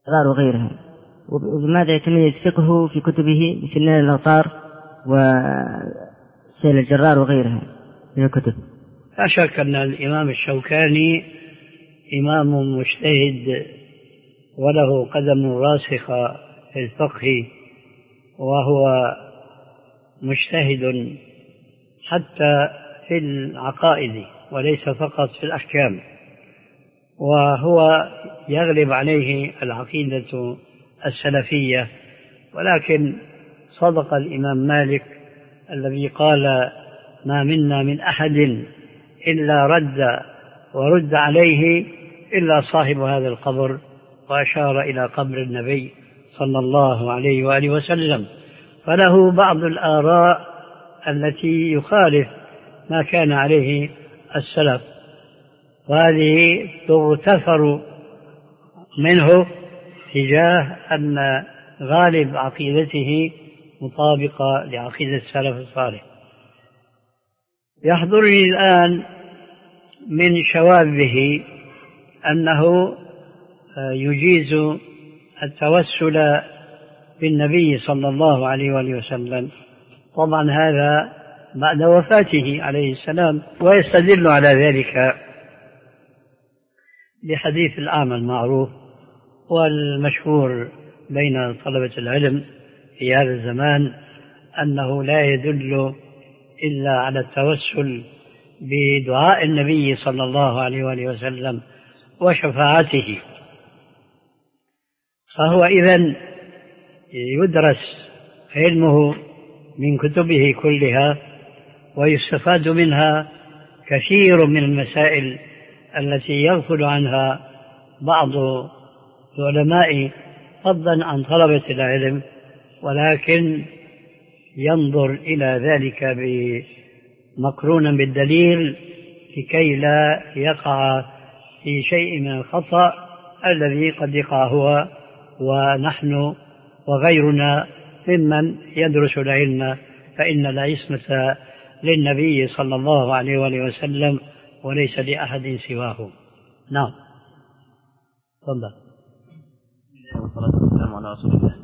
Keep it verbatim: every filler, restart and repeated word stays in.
الجرار وغيرها. وبماذا يتميز فقهه في كتبه مثل نيل الأوطار وسيل الجرار وغيرها من الكتب؟ لا شك أن الإمام الشوكاني إمام مجتهد وله قدم راسخة في الفقه، وهو مجتهد حتى في العقائد وليس فقط في الأحكام، وهو يغلب عليه العقيدة السلفية. ولكن صدق الإمام مالك الذي قال: ما منا من أحد إلا رد ورد عليه إلا صاحب هذا القبر، وأشار إلى قبر النبي صلى الله عليه وآله وسلم. فله بعض الآراء التي يخالف ما كان عليه السلف، وهذه تغتفر منه تجاه أن غالب عقيدته مطابقة لعقيدة السلف الصالح. يحضرني الآن من شواذه أنه يجيز التوسل بالنبي صلى الله عليه وآله وسلم، طبعا هذا بعد وفاته عليه السلام، ويستدل على ذلك بحديث الأعمى المعروف والمشهور بين طلبة العلم في هذا الزمان، أنه لا يدل إلا على التوسل بدعاء النبي صلى الله عليه وآله وسلم وشفاعته. فهو إذن يدرس علمه من كتبه كلها، ويستفاد منها كثير من المسائل التي يغفل عنها بعض العلماء فضلا عن طلبة العلم، ولكن ينظر إلى ذلك مقرونا بالدليل لكي لا يقع في شيء من الخطأ الذي قد يقع هو ونحن وغيرنا ممن يدرس العلم، فإن العصمة للنبي صلى الله عليه وآله وسلم وليس لأحد سواه. نعم، تفضل. والصلاة والسلام على رسول الله.